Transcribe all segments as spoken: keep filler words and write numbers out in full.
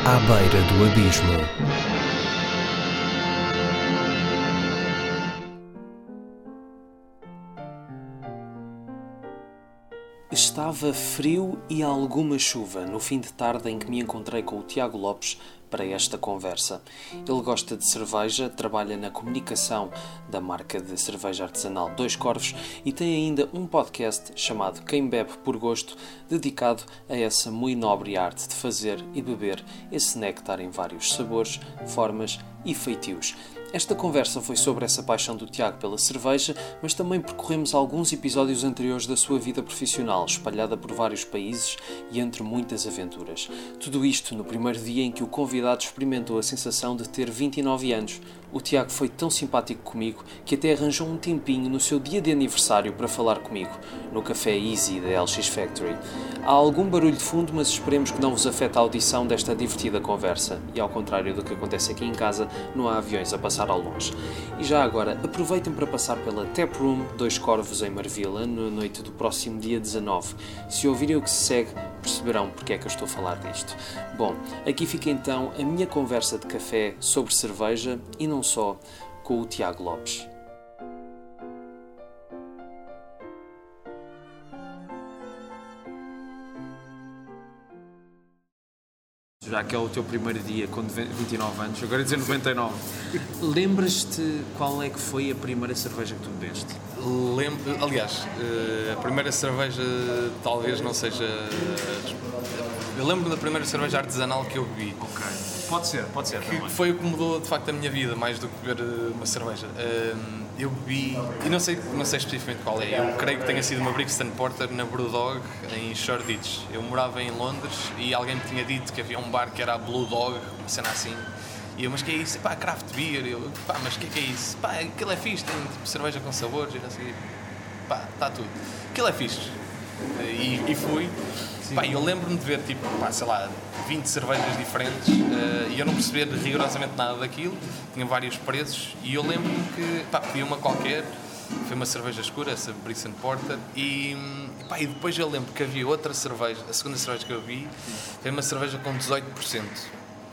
À beira do abismo. Estava frio e alguma chuva no fim de tarde em que me encontrei com o Tiago Lopes para esta conversa. Ele gosta de cerveja, trabalha na comunicação da marca de cerveja artesanal Dois Corvos e tem ainda um podcast chamado Quem Bebe por Gosto, dedicado a essa muito nobre arte de fazer e beber esse néctar em vários sabores, formas e feitios. Esta conversa foi sobre essa paixão do Tiago pela cerveja, mas também percorremos alguns episódios anteriores da sua vida profissional, espalhada por vários países e entre muitas aventuras. Tudo isto no primeiro dia em que o convidado experimentou a sensação de ter vinte e nove anos. O Tiago foi tão simpático comigo que até arranjou um tempinho no seu dia de aniversário para falar comigo, no Café Easy da L X Factory. Há algum barulho de fundo, mas esperemos que não vos afete a audição desta divertida conversa. E ao contrário do que acontece aqui em casa, não há aviões a passar ao longe. E já agora, aproveitem para passar pela Tap Room Dois Corvos em Marvila, na noite do próximo dia dezanove. Se ouvirem o que se segue, perceberão porque é que eu estou a falar disto. Bom, aqui fica então a minha conversa de café sobre cerveja e não só, com o Tiago Lopes. Já que é o teu primeiro dia com vinte e nove anos, agora ia dizer noventa e nove, lembras-te qual é que foi a primeira cerveja que tu bebeste? Lembro, aliás, a primeira cerveja talvez não seja... Eu lembro da primeira cerveja artesanal que eu bebi. Ok, pode ser, pode ser que também. Foi o que mudou de facto a minha vida, mais do que beber uma cerveja. Eu bebi, e não sei, não sei especificamente qual é, eu creio que tenha sido uma Brixton Porter na Brewdog em Shoreditch. Eu morava em Londres e alguém me tinha dito que havia um bar que era a Blue Dog, uma cena assim. E eu, mas que é isso? Pá, craft beer. Eu, pá, mas que é que é isso? Pá, aquilo é fixe, tem tipo, cerveja com sabores e assim. Pá, está tudo. Aquilo é fixe. E, e fui. Pá, eu lembro-me de ver, tipo, pá, sei lá, vinte cervejas diferentes uh, e eu não perceber rigorosamente nada daquilo. Tinha vários preços e eu lembro-me que, pá, pedi uma qualquer. Foi uma cerveja escura, essa Brixton Porter. E, pá, e depois eu lembro que havia outra cerveja, a segunda cerveja que eu vi, foi uma cerveja com dezoito por cento.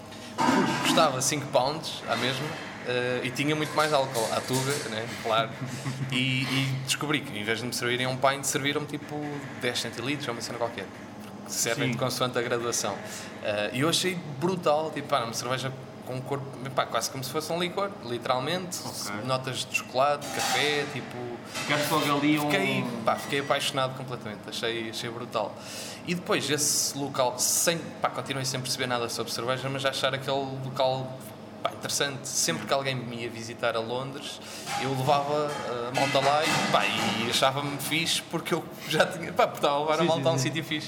Custava cinco pounds à mesma uh, e tinha muito mais álcool, à tuga, né? Claro. E, e descobri que em vez de me servirem um pint, serviram-me tipo dez centilitros ou uma cena qualquer. Servem de consoante a graduação. E uh, eu achei brutal, tipo, pá, uma cerveja com um corpo, pá, quase como se fosse um licor, literalmente. Okay. Notas de chocolate, café, tipo. Ficaste logo ali um... Fiquei, pá, fiquei apaixonado completamente, achei, achei brutal. E depois, esse local, sem, pá, continuei sem perceber nada sobre cerveja, mas achar aquele local, pá, interessante. Sempre que alguém me ia visitar a Londres, eu levava a malta lá e, pá, e achava-me fixe porque eu já tinha, pá, porque estava a levar a malta a um sítio fixe.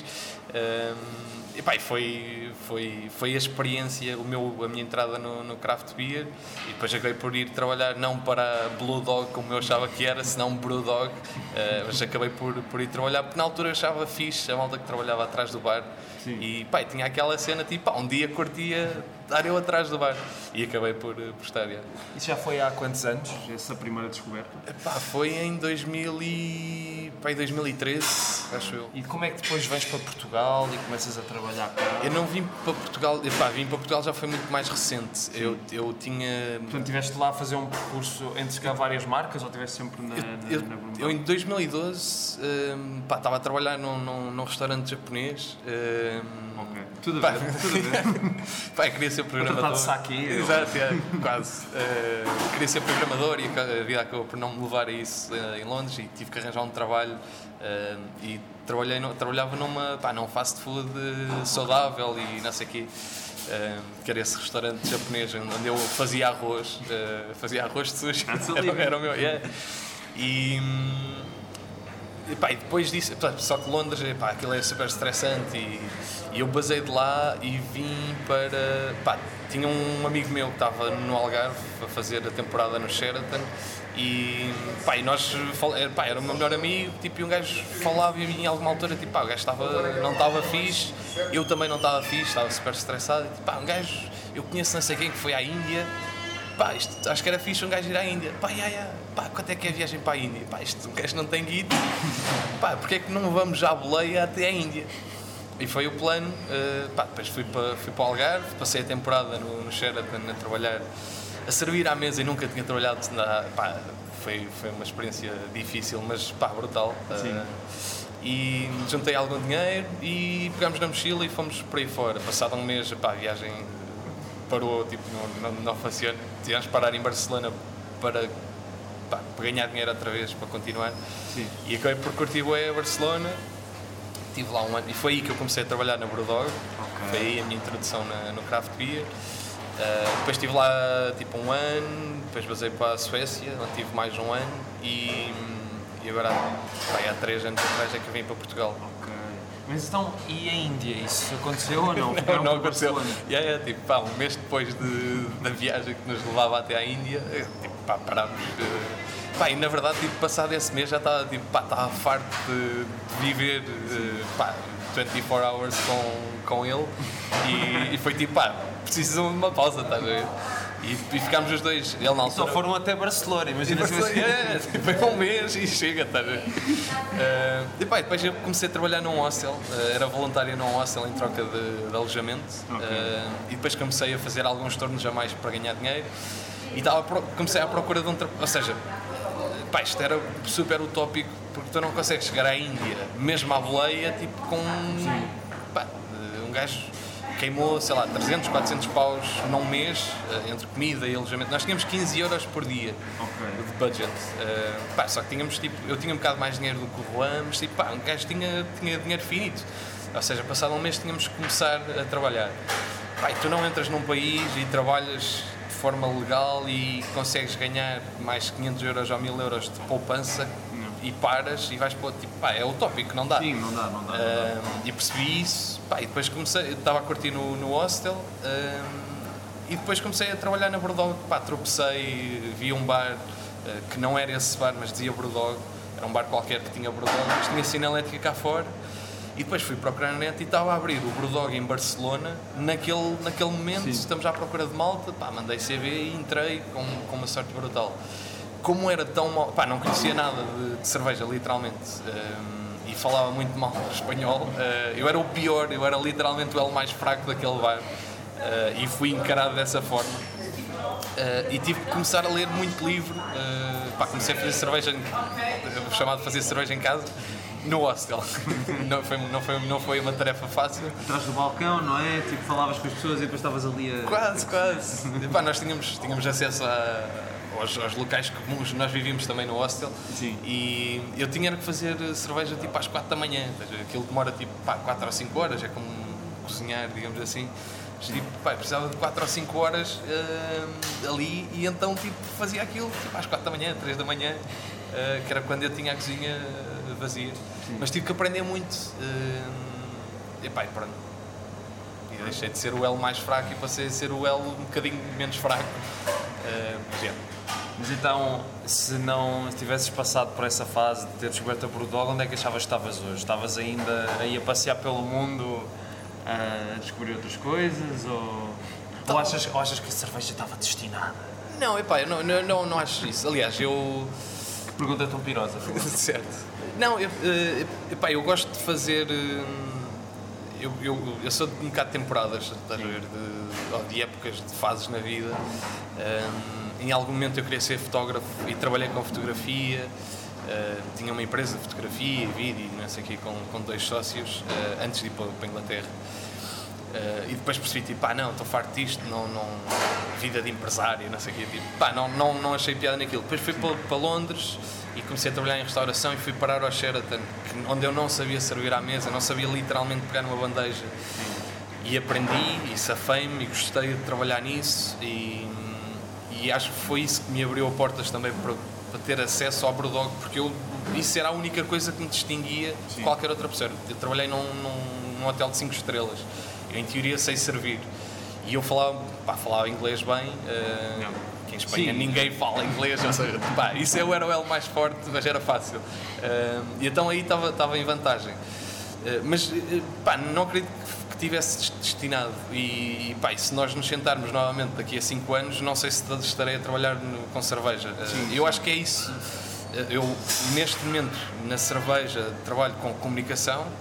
Um, e, pá, e foi, foi, foi a experiência, o meu, a minha entrada no, no craft beer, e depois acabei por ir trabalhar não para Blue Dog como eu achava que era, senão Brewdog, uh, mas acabei por, por ir trabalhar porque na altura eu achava fixe a malta que trabalhava atrás do bar. Sim. E, pá, tinha aquela cena tipo, pá, um dia curtia estar eu atrás do bar e acabei por, por estar. Já. Isso já foi há quantos anos, essa primeira descoberta? Pá, foi em dois mil e... pá, em dois mil e treze, acho eu. E como é que depois vens para Portugal e começas a trabalhar cá? Eu não vim para Portugal, pá, vim para Portugal já foi muito mais recente. Eu, eu tinha... Portanto, estiveste lá a fazer um percurso entre cá várias marcas ou estiveste sempre na... Eu, na, na eu em dois mil e doze um, pá, estava a trabalhar num, num, num restaurante japonês. Um, ok, tudo a ver, tudo a ver. Pá, queria ser programador. De saque. Exato, é, quase. Uh, queria ser programador e a vida acabou por não me levar a isso uh, em Londres e tive que arranjar um trabalho uh, e trabalhei no, trabalhava numa, pá, num fast food uh, saudável e não sei o quê. Uh, que era esse restaurante japonês onde eu fazia arroz, uh, fazia arroz de sushi. Era, era o meu, yeah. E... E, pá, e depois disso, só que Londres, pá, aquilo é super estressante e, e eu basei de lá e vim para... Pá, tinha um amigo meu que estava no Algarve a fazer a temporada no Sheraton e, pá, e nós, pá, era o meu melhor amigo, tipo, e um gajo falava e em alguma altura, tipo, pá, o gajo estava, não estava fixe, eu também não estava fixe, estava super estressado, e, tipo, pá, um gajo, eu conheço não sei quem que foi à Índia, pá, isto, acho que era fixe um gajo ir à Índia, pá, ia, ia, pá, quanto é que é a viagem para a Índia? Pá, isto, um gajo não tem guia, pá, porque é que não vamos já à boleia até à Índia? e foi o plano. Uh, pá, depois fui para, fui para o Algarve, passei a temporada no, no Sheraton a trabalhar, a servir à mesa e nunca tinha trabalhado. Na, pá, foi, foi uma experiência difícil, mas pá, brutal. Uh, e juntei algum dinheiro e pegámos na mochila e fomos por aí fora. Passado um mês, pá, a viagem parou, tipo, não, não, não funciona. Tivemos que parar em Barcelona para, pá, para ganhar dinheiro outra vez, para continuar. Sim. E acabei por curtir bué a Barcelona. Estive lá um ano e foi aí que eu comecei a trabalhar na Brewdog. Okay. Foi aí a minha introdução na, no craft beer. Uh, depois estive lá tipo um ano, depois basei para a Suécia, onde tive mais um ano e, e agora pá, há três anos atrás é que vim para Portugal. Ok. Mas então, e a Índia? Isso aconteceu ou não? não, não aconteceu. Yeah, yeah, tipo, pá, um mês depois de, da viagem que nos levava até à Índia, tipo, pá, parámos. Uh, Pá, e na verdade, tipo, passado esse mês já estava tipo, estava farto de, de viver uh, pá, vinte e quatro hours com, com ele e, e foi tipo, pá, precisam de uma pausa, estás a ver? E, e ficámos os dois. Ele, na altura, só foram até Barcelona, imagina se fosse. É, foi um mês e chega, estás a ver? Uh, e pá, depois eu comecei a trabalhar num hostel, uh, era voluntário num hostel em troca de, de alojamento. Okay. Uh, e depois comecei a fazer alguns turnos a mais para ganhar dinheiro e estava, comecei à procura de um trabalho, ou seja, pá, isto era super utópico porque tu não consegues chegar à Índia, mesmo à boleia, tipo com pá, um gajo queimou, sei lá, trezentos, quatrocentos paus num mês, entre comida e alojamento. Nós tínhamos quinze euros por dia okay. de budget. Uh, pá, só que tínhamos, tipo, eu tinha um bocado mais dinheiro do que o Juan, mas tipo, pá, um gajo tinha, tinha dinheiro finito. Ou seja, passado um mês tínhamos que começar a trabalhar. Pá, e tu não entras num país e trabalhas de forma legal e consegues ganhar mais quinhentos euros ou mil euros de poupança não. E paras e vais para outro tipo, pá, é utópico, não dá. Sim, não dá, não dá. Não dá. Uh, e percebi isso, pá, e depois comecei, estava a curtir no, no hostel uh, e depois comecei a trabalhar na Brewdog, pá, tropecei, vi um bar uh, que não era esse bar, mas dizia Brewdog, era um bar qualquer que tinha Brewdog, mas tinha sinalética cá fora. E depois fui procurar na net e estava a abrir o Brewdog em Barcelona, naquele, naquele momento. Sim. Estamos à procura de malta, pá, mandei C V e entrei com, com uma sorte brutal. Como era tão mal, pá, não conhecia nada de, de cerveja, literalmente, um, e falava muito mal espanhol, uh, eu era o pior, eu era literalmente o elo mais fraco daquele bar, uh, e fui encarado dessa forma. Uh, e tive que começar a ler muito livro, uh, pá, comecei a fazer cerveja, uh, chamado de fazer cerveja em casa, no hostel. não, foi, não, foi, não foi uma tarefa fácil. Atrás do balcão, não é? Tipo, falavas com as pessoas e depois estavas ali a... Quase, quase. E, pá, nós tínhamos, tínhamos acesso a, aos, aos locais comuns, nós vivíamos também no hostel. Sim. E eu tinha que fazer cerveja tipo às quatro da manhã. Aquilo demora tipo pá, quatro ou cinco horas, é como cozinhar, digamos assim. Mas, tipo, pá, precisava de quatro ou cinco horas uh, ali e então tipo, fazia aquilo tipo, às quatro da manhã, três da manhã, uh, que era quando eu tinha a cozinha vazia. Sim. Mas tive que aprender muito. Uh, e pá, e pronto. E deixei de ser o elo mais fraco e passei a ser o elo um bocadinho menos fraco. Uh, mas, é. Mas então, se não tivesses passado por essa fase de ter descoberto a Brewdog, onde é que achavas que estavas hoje? Estavas ainda aí a passear pelo mundo, a descobrir outras coisas? Ou, ou, achas, ou achas que a cerveja estava destinada? Não, epá, eu não, não, não, não acho isso. Aliás, eu... Que pergunta tão pirosa. Certo. Não, eu, epá, eu gosto de fazer... Eu, eu, eu sou de um bocado de temporadas, estás a ver, de, de épocas, de fases na vida. Um, em algum momento eu queria ser fotógrafo e trabalhei com fotografia. Uh, tinha uma empresa de fotografia e vídeo, não sei o quê, com, com dois sócios, uh, antes de ir para, para a Inglaterra. Uh, e depois percebi, tipo, pá, não, estou farto disto, não, não, vida de empresário, não sei o quê, tipo, pá, não, não, não achei piada naquilo. Depois fui para, para Londres e comecei a trabalhar em restauração e fui parar ao Sheraton, que, onde eu não sabia servir à mesa, não sabia literalmente pegar numa bandeja. E aprendi e safei-me e gostei de trabalhar nisso e, e acho que foi isso que me abriu portas também para, para ter acesso ao Brewdog, porque eu, isso era a única coisa que me distinguia de qualquer outra pessoa. Eu trabalhei num, num, num hotel de cinco estrelas. Eu, em teoria, sei servir. E eu falava, pá, falava inglês bem, uh, que em Espanha Sim. ninguém fala inglês, ou seja, pá, isso eu era o L mais forte, mas era fácil. Uh, e então aí estava em vantagem. Uh, mas, uh, pá, não acredito que tivesse destinado. E, e, pá, e se nós nos sentarmos novamente daqui a cinco anos, não sei se estarei a trabalhar no, com cerveja. Uh, Sim. Eu acho que é isso. Uh, eu, neste momento, na cerveja, trabalho com comunicação,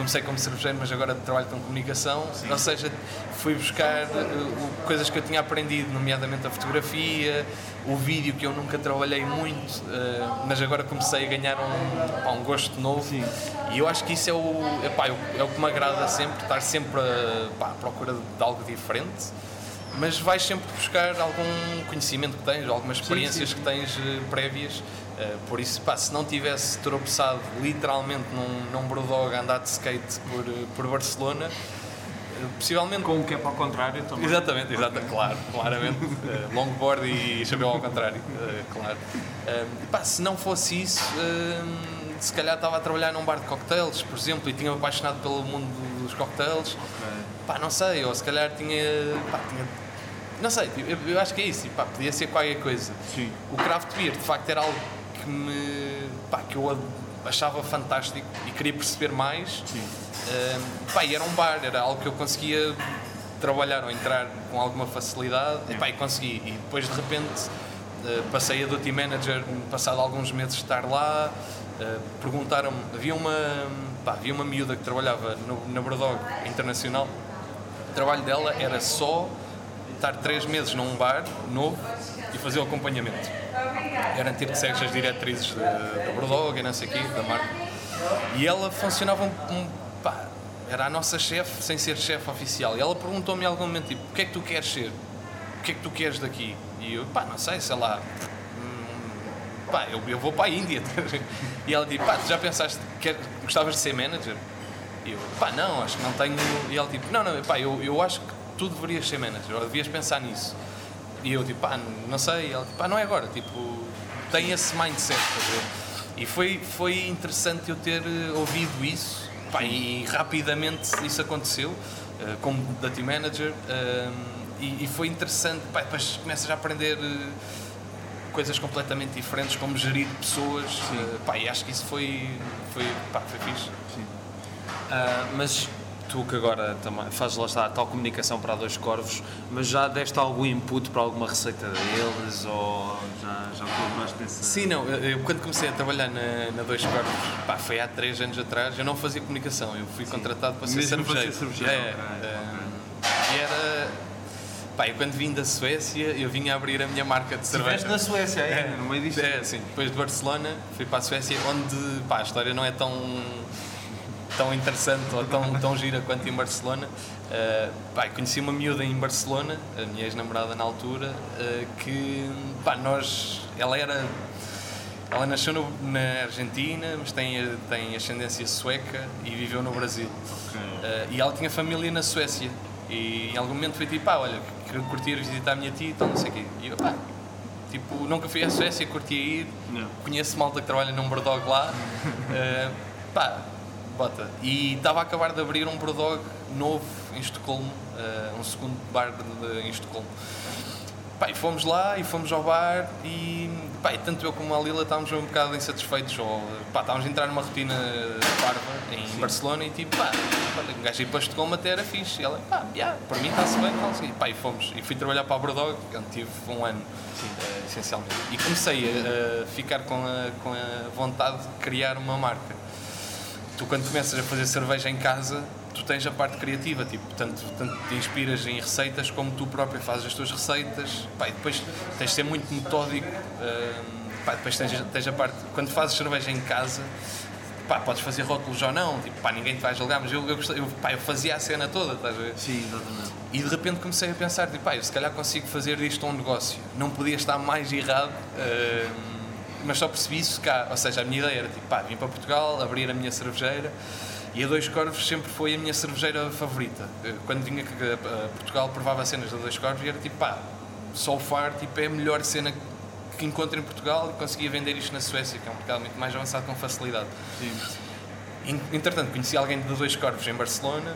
comecei como cervejeiro, mas agora trabalho com comunicação, Sim. ou seja, fui buscar uh, coisas que eu tinha aprendido, nomeadamente a fotografia, o vídeo, que eu nunca trabalhei muito, uh, mas agora comecei a ganhar um, pá, um gosto novo. Sim. E eu acho que isso é o, epá, é o que me agrada sempre, estar sempre a, pá, à procura de algo diferente, mas vais sempre buscar algum conhecimento que tens, algumas experiências sim, sim, sim. que tens uh, prévias, uh, por isso, pá, se não tivesse tropeçado literalmente num, num Brewdog a andar de skate por, por Barcelona, uh, possivelmente... Com o que é para o contrário também. Exatamente, exatamente, claro, claramente, uh, longboard e chapéu ao contrário, uh, claro. Uh, pá, se não fosse isso... Uh, se calhar estava a trabalhar num bar de cocktails, por exemplo, e tinha-me apaixonado pelo mundo dos cocktails. Okay. Pá, não sei, ou se calhar tinha, pá, tinha não sei, eu, eu acho que é isso, pá, podia ser qualquer coisa. Sim. O craft beer, de facto, era algo que me, pá, que eu achava fantástico e queria perceber mais. Sim. Uh, pá, e era um bar, era algo que eu conseguia trabalhar ou entrar com alguma facilidade. E, pá, e consegui, e depois de repente uh, passei a duty manager, passado alguns meses de estar lá. Uh, perguntaram-me, havia uma, pá, havia uma miúda que trabalhava no, na Brewdog Internacional. O trabalho dela era só estar três meses num bar novo e fazer o acompanhamento, garantir que segues as diretrizes da, da Brewdog e não sei o quê, da marca. E ela funcionava um, um pá, era a nossa chefe sem ser chefe oficial, e ela perguntou-me em algum momento, tipo, o que é que tu queres ser? O que é que tu queres daqui? E eu, pá, não sei, sei lá, pá, eu, eu vou para a Índia. E ela disse, pá, tu já pensaste que gostavas de ser manager? E eu, pá, não, acho que não tenho... E ela tipo, não, não, pá, eu, eu acho que tu deverias ser manager, ou devias pensar nisso. E eu tipo, pá, não sei. E ela tipo, pá, não é agora, tipo, tem esse mindset, e foi, foi interessante eu ter ouvido isso, pá, e rapidamente isso aconteceu, como duty manager, e, e foi interessante, pá, depois começas a aprender coisas completamente diferentes, como gerir pessoas, uh, pá, e acho que isso foi, foi, pá, foi fixe. Sim. Uh, mas tu que agora também fazes lá está a tal comunicação para a Dois Corvos, mas já deste algum input para alguma receita deles, ou já, já colaboraste nesse... Sim, não, eu, eu quando comecei a trabalhar na, na Dois Corvos, pá, foi há três anos atrás, eu não fazia comunicação, eu fui Sim. contratado para ser cervejeiro. É, é, okay. uh, e era... Pá, eu quando vim da Suécia, eu vim a abrir a minha marca de cerveja. Estiveste na Suécia, é, no meio disto? É, sim. Depois de Barcelona, fui para a Suécia, onde, pá, a história não é tão, tão interessante ou tão, tão gira quanto em Barcelona. Uh, pá, conheci uma miúda em Barcelona, a minha ex-namorada na altura, uh, que, pá, nós... Ela era... Ela nasceu no, na Argentina, mas tem, tem ascendência sueca e viveu no Brasil. Okay. Uh, e ela tinha família na Suécia. E em algum momento foi tipo, pá, olha, quero curtir visitar a minha tia e tal, não sei o quê. E eu, pá, tipo, nunca fui à Suécia, curtia ir, não. Conheço malta que trabalha num Brewdog lá, uh, pá, bota. E estava a acabar de abrir um Brewdog novo em Estocolmo, uh, um segundo bar de, de, em Estocolmo. Pá, e fomos lá e fomos ao bar e, pá, e tanto eu como a Lila estávamos um bocado insatisfeitos, ou, pá, estávamos a entrar numa rotina parva em Sim. Barcelona e tipo, pá, olha, um gajo ir para Estocolmo até era fixe. E ela, pá, yeah, para mim está-se bem, não sei. Pá, e fomos. E fui trabalhar para a Brewdog, onde tive um ano, uh, essencialmente. E comecei a, a ficar com a, com a vontade de criar uma marca. Tu, quando começas a fazer cerveja em casa, tu tens a parte criativa, tipo, tanto, tanto te inspiras em receitas como tu próprio fazes as tuas receitas, pá, e depois tens de ser muito metódico, uh, pá, depois tens, tens a parte, quando fazes cerveja em casa, pá, podes fazer rótulos ou não, tipo, pá, ninguém te vai julgar, mas eu, eu, eu, pá, eu fazia a cena toda, estás a ver? Sim, exatamente. E de repente comecei a pensar, tipo, pá, eu se calhar consigo fazer disto um negócio, não podia estar mais errado, uh, mas só percebi isso cá, ou seja, a minha ideia era, tipo, pá, vim para Portugal, abrir a minha cervejeira. E a Dois Corvos sempre foi a minha cervejeira favorita. Quando vinha a Portugal, provava cenas da Dois Corvos e era tipo, pá, so far, tipo, é a melhor cena que encontro em Portugal, e conseguia vender isto na Suécia, que é um mercado muito mais avançado com facilidade. Sim. Entretanto, conheci alguém da Dois Corvos em Barcelona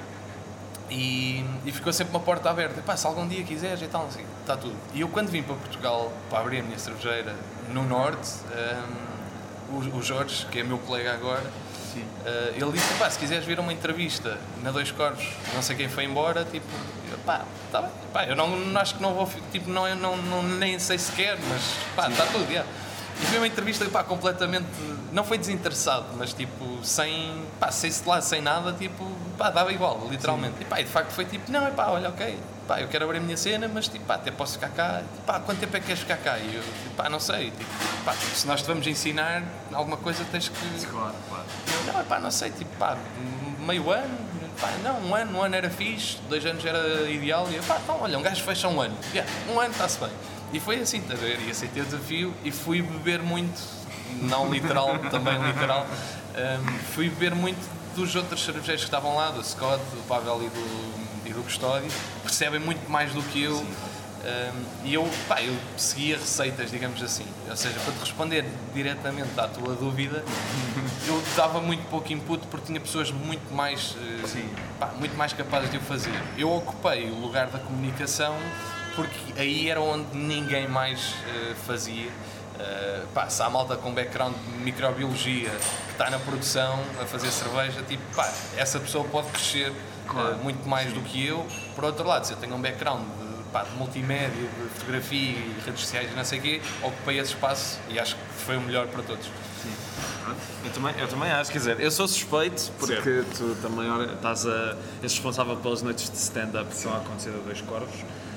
e, e ficou sempre uma porta aberta. Pá, se algum dia quiseres e tal, assim, está tudo. E eu, quando vim para Portugal para abrir a minha cervejeira no Norte, um, o, o Jorge, que é meu colega agora, Uh, ele disse, pá, se quiseres vir a uma entrevista na Dois Corvos, não sei quem foi embora, tipo, pá, tá bem, pá, eu não, não acho que não vou, tipo, não, não, não, nem sei se quer, mas, pá, está tudo, yeah. E foi uma entrevista, pá, completamente, não foi desinteressado, mas tipo, sem, pá, sem, lá, sem nada, tipo, pá, dava igual, literalmente. Sim. E pá, e de facto foi tipo, não, é pá, olha, ok, pá, eu quero abrir a minha cena, mas tipo, pá, até posso ficar cá, e, pá, quanto tempo é que queres ficar cá? E eu, pá, não sei, tipo, pá, se nós te vamos ensinar alguma coisa, tens que... Claro, claro. Eu, não, é pá, não sei, tipo, pá, meio ano, pá, não, um ano, um ano era fixe, dois anos era ideal, e eu, pá, então, olha, um gajo fecha um ano, yeah, um ano está-se bem. E foi assim, tá a ver? E aceitei o desafio e fui beber muito, não literal, também literal, um, fui beber muito dos outros cervejeiros que estavam lá, do Scott, do Pavel e do, e do Custódio, percebem muito mais do que eu. Um, e eu, pá, eu seguia receitas, digamos assim, ou seja, para te responder diretamente à tua dúvida, eu dava muito pouco input porque tinha pessoas muito mais, uh, pá, muito mais capazes de o fazer. Eu ocupei o lugar da comunicação porque aí era onde ninguém mais uh, fazia. Uh, pá, se há malta com background de microbiologia que está na produção a fazer cerveja, tipo, pá, essa pessoa pode crescer claro. uh, muito mais Sim. do que eu. Por outro lado, se eu tenho um background de, pá, de multimédia, de fotografia e redes sociais e não sei o quê, ocupei esse espaço e acho que foi o melhor para todos. Sim. Eu também, eu também acho, quer dizer, eu sou suspeito porque certo. Tu também olha, estás a, és responsável pelas noites de stand-up que estão a acontecer a Dois Corvos.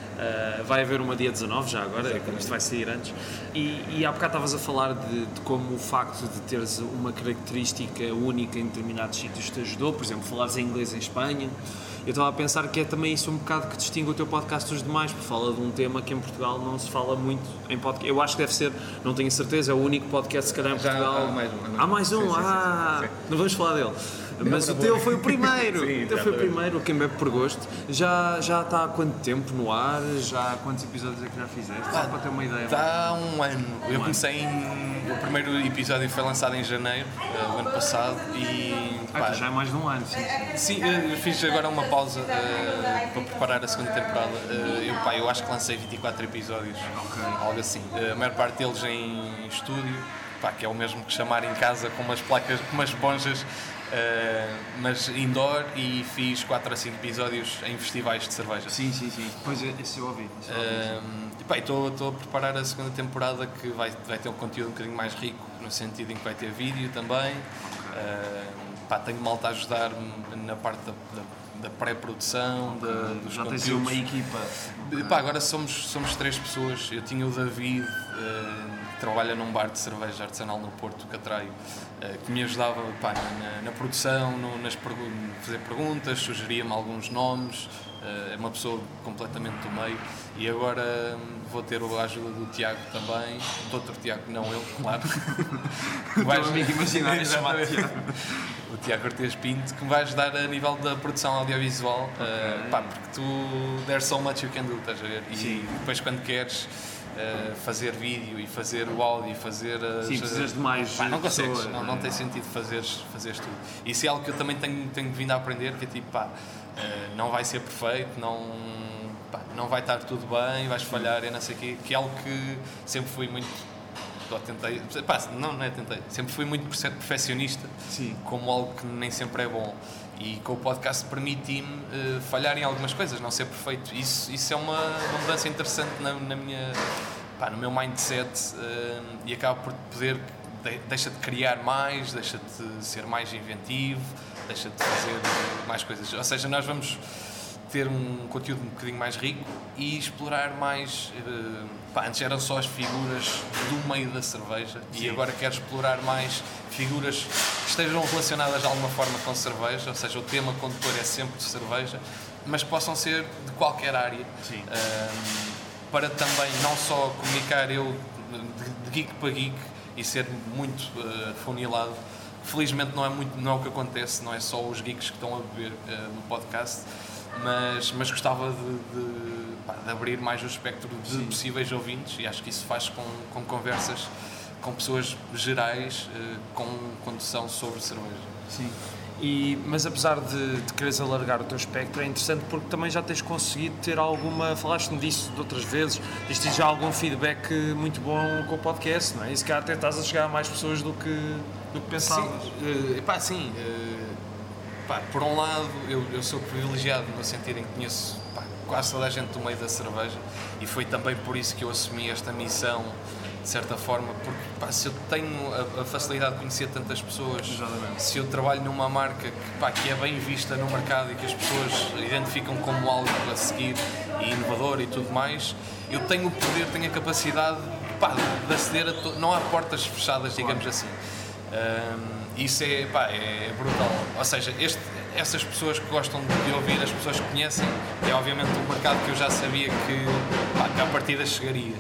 Uh, vai haver uma dia dezanove já agora, é como isto vai sair antes, e, e há bocado estavas a falar de, de como o facto de teres uma característica única em determinados sítios te ajudou, por exemplo, falares em inglês em Espanha. Eu estava a pensar que é também isso um bocado que distingue o teu podcast dos demais, porque fala de um tema que em Portugal não se fala muito em podcast. Eu acho que deve ser, não tenho certeza, é o único podcast se calhar em Portugal. Já há mais um. Há mais um? Sim, sim, ah, sim, sim. Não vamos falar dele. Mas o teu foi o primeiro, Sim, o teu foi o primeiro, o Quem Bebe por Gosto. Já, já está há quanto tempo no ar? Já quantos episódios é que já fizeste? Só para ter uma ideia. Está há um ano. Um eu comecei em... O primeiro episódio foi lançado em janeiro uh, do ano passado e... Ah, pá, já é mais de um ano, sim. Sim, eu fiz agora uma pausa uh, para preparar a segunda temporada. Uh, eu, pá, eu acho que lancei vinte e quatro episódios, okay. algo assim. Uh, a maior parte deles em estúdio, pá, que é o mesmo que chamar em casa com umas placas, com umas esponjas. Uh, mas indoor, e fiz quatro a cinco episódios em festivais de cerveja. Sim, sim, sim. Pois esse eu ouvi. Estou uh, a preparar a segunda temporada que vai, vai ter um conteúdo um bocadinho mais rico, no sentido em que vai ter vídeo também. Okay. Uh, pá, tenho malta a ajudar-me na parte da, da, da pré-produção, okay. da, dos Já conteúdos. Já tens uma equipa. Okay. Pá, agora somos, somos três pessoas. Eu tinha o David, uh, que trabalha num bar de cerveja artesanal no Porto, Catraio, que me ajudava, pá, na, na produção, no, nas pergu- fazer perguntas, sugeria-me alguns nomes, é uma pessoa completamente do meio. E agora vou ter a ajuda do Tiago também, do outro Tiago, não eu, claro. O teu amigo imaginário chamado Tiago. O Tiago Cortês Pinto, que me vai ajudar a nível da produção audiovisual, okay. uh, pá, porque tu, there's so much you can do, estás a ver? E Sim. depois quando queres Uh, fazer vídeo e fazer o áudio e fazer as, Sim, precisas de mais pá, não consegues, pessoas, não, não tem sentido fazeres, fazeres tudo. Isso é algo que eu também tenho, tenho vindo a aprender, que é tipo, pá, uh, não vai ser perfeito, não, pá, não vai estar tudo bem, vais falhar e não sei o quê, que é algo que sempre fui muito, ou tentei, pá, não, não é tentei, sempre fui muito perfeccionista, Sim. como algo que nem sempre é bom. E com o podcast permiti-me uh, falhar em algumas coisas, não ser perfeito. Isso, isso é uma, uma mudança interessante na, na minha, pá, no meu mindset uh, e acaba por poder, de, deixa de criar mais, deixa de ser mais inventivo, deixa de fazer mais coisas. Ou seja, nós vamos ter um conteúdo um bocadinho mais rico e explorar mais, uh, pá, antes eram só as figuras do meio da cerveja Sim. e agora quero explorar mais figuras que estejam relacionadas de alguma forma com cerveja, ou seja, o tema condutor é sempre de cerveja, mas que possam ser de qualquer área, uh, para também não só comunicar eu de, de geek para geek e ser muito uh, funilado. Felizmente não é, muito, não é o que acontece, não é só os geeks que estão a beber uh, no podcast, mas, mas gostava de, de, pá, de abrir mais o espectro de Sim. possíveis ouvintes, e acho que isso faz com, com conversas com pessoas gerais, uh, com condução sobre cerveja. Sim. E, mas apesar de, de quereres alargar o teu espectro, é interessante porque também já tens conseguido ter alguma, falaste-me disso de outras vezes, tens já algum feedback muito bom com o podcast, não é? E se calhar até estás a chegar a mais pessoas do que, do que pensavas. Sim, uh, pá, sim. Uh, pá, por um lado, eu, eu sou privilegiado no sentido em que conheço, pá, quase toda a gente do meio da cerveja, e foi também por isso que eu assumi esta missão de de certa forma, porque pá, se eu tenho a, a facilidade de conhecer tantas pessoas, Exatamente. se eu trabalho numa marca que, pá, que é bem vista no mercado e que as pessoas identificam como algo a seguir e inovador e tudo mais, eu tenho o poder, tenho a capacidade, pá, de aceder a to... não há portas fechadas, digamos assim. Um, isso é, pá, é brutal. Ou seja, este, essas pessoas que gostam de ouvir, as pessoas que conhecem, é obviamente um mercado que eu já sabia que, pá, que à partida chegaria.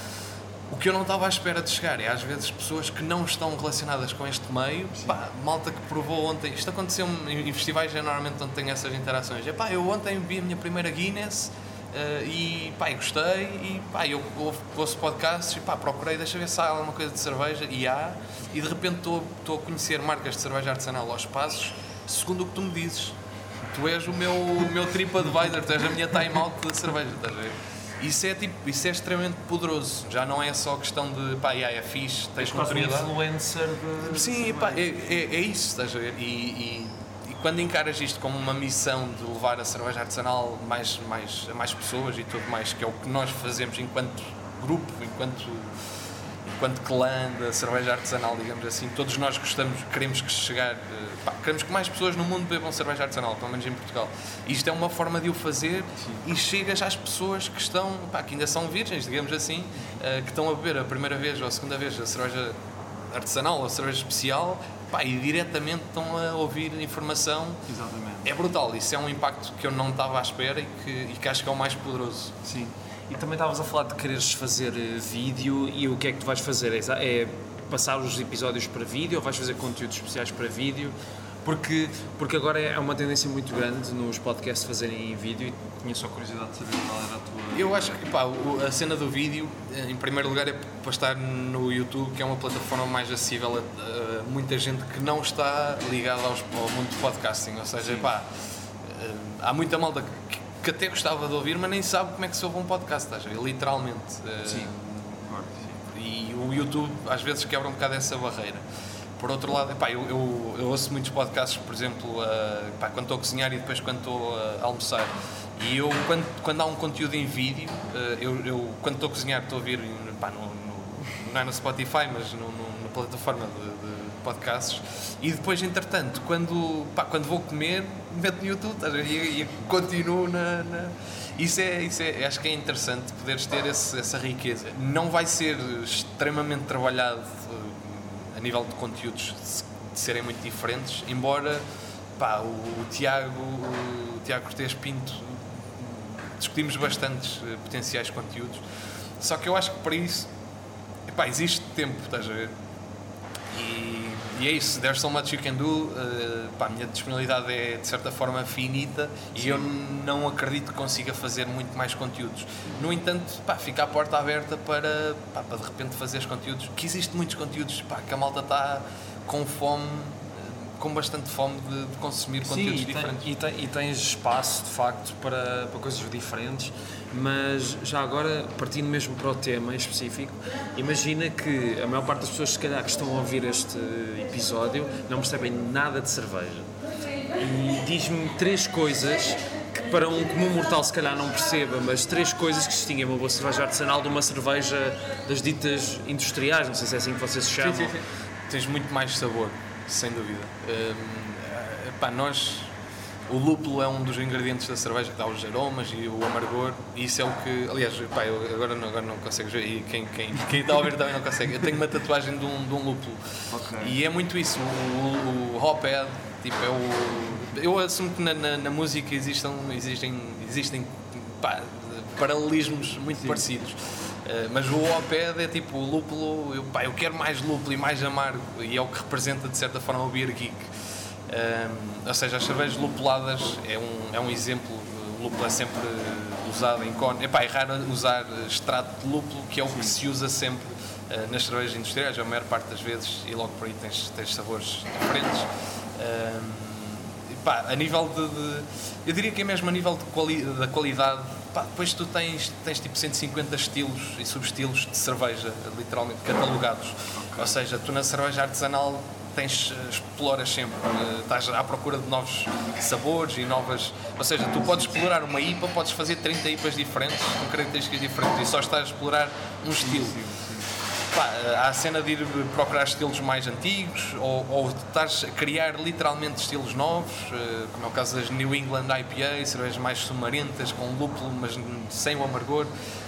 O que eu não estava à espera de chegar é às vezes pessoas que não estão relacionadas com este meio, pá, malta que provou ontem, isto aconteceu em festivais normalmente onde tenho essas interações, é pá, eu ontem vi a minha primeira Guinness uh, e pá, eu gostei e pá, eu ouço podcasts e pá, procurei, deixa ver se há alguma coisa de cerveja e há, e de repente estou a conhecer marcas de cerveja artesanal aos passos, segundo o que tu me dizes, tu és o meu, o meu TripAdvisor, tu és a minha time-out de cerveja, estás a ver? Isso é, tipo, isso é extremamente poderoso, já não é só questão de pá, yeah, é fixe, tens notoriedade. Influencer de... Sim, pá, é, é, é isso, estás a ver? E, e, e quando encaras isto como uma missão de levar a cerveja artesanal mais, mais, a mais pessoas e tudo mais, que é o que nós fazemos enquanto grupo, enquanto, enquanto clã da cerveja artesanal, digamos assim, todos nós gostamos, queremos que chegar, pá, queremos que mais pessoas no mundo bebam cerveja artesanal, pelo menos em Portugal. Isto é uma forma de o fazer. Sim. E chegas às pessoas que estão, pá, que ainda são virgens, digamos assim, uh, que estão a beber a primeira vez ou a segunda vez a cerveja artesanal ou a cerveja especial, pá, e diretamente estão a ouvir informação. Exatamente. É brutal, isso é um impacto que eu não estava à espera e que, e que acho que é o mais poderoso. Sim. E também estavas a falar de quereres fazer vídeo, e o que é que tu vais fazer? É passar os episódios para vídeo ou vais fazer conteúdos especiais para vídeo? Porque, porque agora é uma tendência muito grande nos podcasts fazerem vídeo e tinha só curiosidade de saber qual era a tua... Eu acho que pá, a cena do vídeo, em primeiro lugar, é para estar no YouTube, que é uma plataforma mais acessível a, a muita gente que não está ligada aos, ao mundo de podcasting. Ou seja, pá, há muita malta que, que até gostava de ouvir, mas nem sabe como é que se ouve um podcast, estás, literalmente. Sim. E o YouTube às vezes quebra um bocado essa barreira. Por outro lado, epá, eu, eu, eu ouço muitos podcasts, por exemplo, uh, epá, quando estou a cozinhar e depois quando estou a almoçar. E eu, quando, quando há um conteúdo em vídeo, uh, eu, eu quando estou a cozinhar estou a ouvir, epá, no, no, não é no Spotify, mas no, no, na plataforma de, de podcasts. E depois, entretanto, quando, epá, quando vou comer, meto no YouTube, tá, e, e continuo na... na... Isso, é, isso é, acho que é interessante poderes ter esse, essa riqueza. Não vai ser extremamente trabalhado a nível de conteúdos de serem muito diferentes, embora pá, o, o Tiago o Tiago Cortês Pinto discutimos bastantes potenciais conteúdos, só que eu acho que para isso epá, existe tempo, estás a ver? E, e é isso, there's so much you can do. Uh, pá, a minha disponibilidade é de certa forma finita. Sim. E eu não acredito que consiga fazer muito mais conteúdos. No entanto, pá, fica a porta aberta para, pá, para de repente fazer os conteúdos, que existe muitos conteúdos, pá, que a malta está com fome, com bastante fome de, de consumir conteúdos. Sim, e diferentes. Tem, e, tem, e tens espaço de facto para, para coisas diferentes. Mas já agora, partindo mesmo para o tema em específico, imagina que a maior parte das pessoas se calhar que estão a ouvir este episódio não percebem nada de cerveja. E diz-me três coisas que para um comum mortal se calhar não perceba, mas três coisas que distinguem uma boa cerveja artesanal de uma cerveja das ditas industriais, não sei se é assim que vocês se chamam. Sim, sim, sim. Tens muito mais sabor, sem dúvida. Hum, pá, nós... O lúpulo é um dos ingredientes da cerveja que dá os aromas e o amargor, e isso é o que, aliás, pá, eu agora não, agora não consigo ver, e quem, quem, quem está a ouvir também não consegue. Eu tenho uma tatuagem de um, de um lúpulo, okay. E é muito isso, o, o, o hophead, tipo, é o, eu assumo que na, na, na música existam, existem, existem pá, paralelismos muito Sim. parecidos. Uh, mas o hophead é tipo o lúpulo, eu, pá, eu quero mais lúpulo e mais amargo, e é o que representa de certa forma o Beer Geek. Um, ou seja, as cervejas lupuladas é um, é um exemplo. O lúpulo é sempre usado em cone. Epá, é raro usar extrato de lúpulo, que é o Sim. que se usa sempre uh, nas cervejas industriais, a maior parte das vezes, e logo por aí tens, tens sabores diferentes. Um, epá, a nível de, de. Eu diria que é mesmo a nível de quali, da qualidade. Epá, depois tu tens, tens tipo cento e cinquenta estilos e subestilos de cerveja, literalmente catalogados. Okay. Ou seja, tu na cerveja artesanal tens, exploras sempre, estás à procura de novos sabores e novas... Ou seja, tu podes explorar uma I P A, podes fazer trinta I P As diferentes, com características diferentes, e só estás a explorar um estilo. pá, há a cena de ir procurar estilos mais antigos ou, ou de estás a criar literalmente estilos novos, como é o caso das New England I P A, cervejas mais sumarentas, com lúpulo, mas sem o amargor.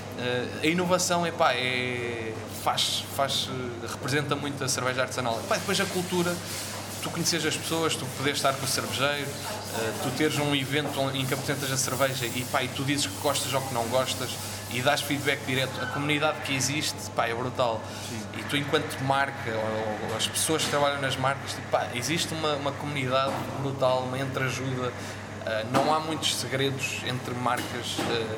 A inovação epá, é, faz, faz, representa muito a cerveja artesanal. Epá, depois a cultura, tu conheces as pessoas, tu poderes estar com o cervejeiro, tu teres um evento em que apresentas a cerveja e, pá, e tu dizes que gostas ou que não gostas e dás feedback direto. A comunidade que existe, pá, é brutal. Sim. E tu, enquanto marca, ou, ou as pessoas que trabalham nas marcas, tipo, pá, existe uma, uma comunidade brutal, uma entreajuda. Uh, não há muitos segredos entre marcas. Uh,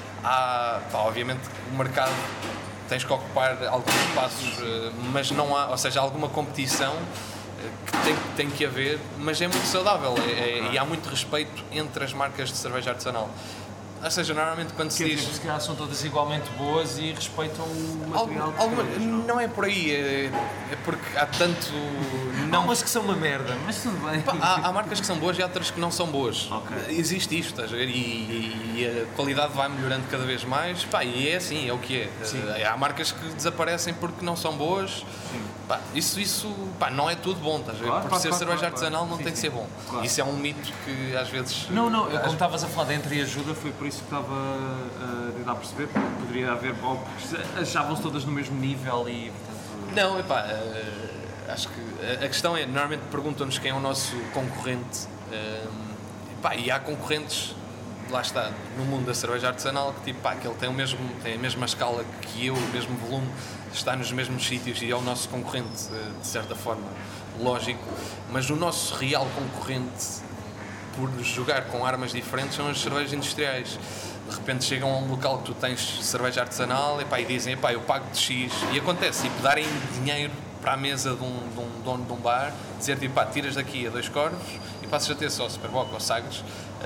há, pá, obviamente, o mercado tens que ocupar alguns espaços, uh, mas não há, ou seja, há alguma competição uh, que tem, tem que haver, mas é muito saudável é, é, e há muito respeito entre as marcas de cerveja artesanal. Ou seja, normalmente quando se diz... Se calhar são todas igualmente boas e respeitam o material Algum, que fez, não? não é por aí, é, é porque há tanto... Não, mas que são uma merda, mas tudo bem. Pá, há, há marcas que são boas e há outras que não são boas. Okay. Existe isto, estás a ver? E, e, e a qualidade vai melhorando cada vez mais, pá, e é assim, é o que é. Sim. Há marcas que desaparecem porque não são boas. Pá, isso isso pá, não é tudo bom, estás a ver? Claro, por claro, ser claro, cerveja claro, artesanal claro. não Sim, tem sim. que ser bom. Claro. Isso é um mito que às vezes... Não, não, às... como estavas a falar de entreajuda, foi por isso que estava a tentar perceber, porque poderia haver, ou porque achavam-se todas no mesmo nível e, portanto... Não, epá, uh, acho que a, a questão é, normalmente perguntam-nos quem é o nosso concorrente, uh, epá, e há concorrentes, lá está, no mundo da cerveja artesanal, que tipo, pá, que ele tem, o mesmo, tem a mesma escala que eu, o mesmo volume, está nos mesmos sítios e é o nosso concorrente, uh, de certa forma, lógico, mas o nosso real concorrente, por jogar com armas diferentes, são as cervejas industriais. De repente chegam a um local que tu tens cerveja artesanal epá, e dizem, epá, eu pago de X, e acontece, tipo, darem dinheiro para a mesa de um, de um dono de um bar, dizer, tipo, pá, tiras daqui a dois corvos e passas a ter só Superboc ou Sagres, uh,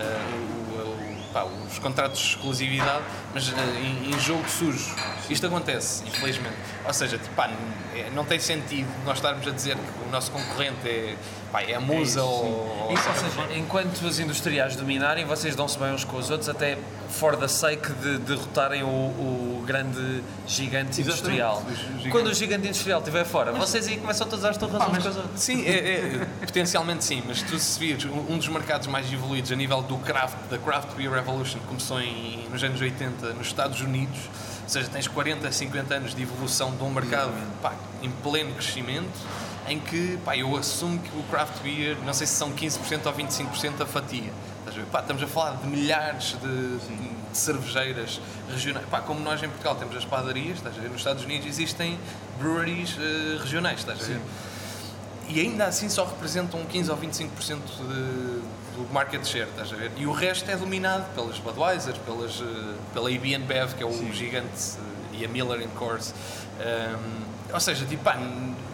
o, o, pá, os contratos de exclusividade, mas uh, em, em jogo sujo. Isto acontece, infelizmente. Ou seja, tipo, pá, não tem sentido nós estarmos a dizer que o nosso concorrente é, pá, é a Musa é isso, ou... ou ou seja, enquanto os industriais dominarem, vocês dão-se bem uns com os outros, até for the sake de derrotarem o, o grande gigante industrial. Gigante. Quando o gigante industrial estiver fora, mas, vocês aí começam todos a dar razão uns com os outros. Sim, é, é, potencialmente sim, mas tu se vires, um dos mercados mais evoluídos a nível do craft, da Craft Beer Revolution, começou em, nos anos oitenta nos Estados Unidos, ou seja, tens quarenta, cinquenta anos de evolução de um mercado, pá, em pleno crescimento, em que, pá, eu assumo que o craft beer, não sei se são quinze por cento ou vinte e cinco por cento a fatia. Estás a ver? Pá, estamos a falar de milhares de, de cervejeiras regionais. Pá, como nós em Portugal temos as padarias, estás a ver? Nos Estados Unidos existem breweries uh, regionais, estás a ver? Sim. E ainda assim só representam quinze ou vinte e cinco por cento de, do market share, estás a ver? E o resto é dominado pelas Budweiser, pelas, uh, pela A B InBev, que é o Sim. gigante, uh, e a Miller Coors. Um, ou seja, tipo, pá,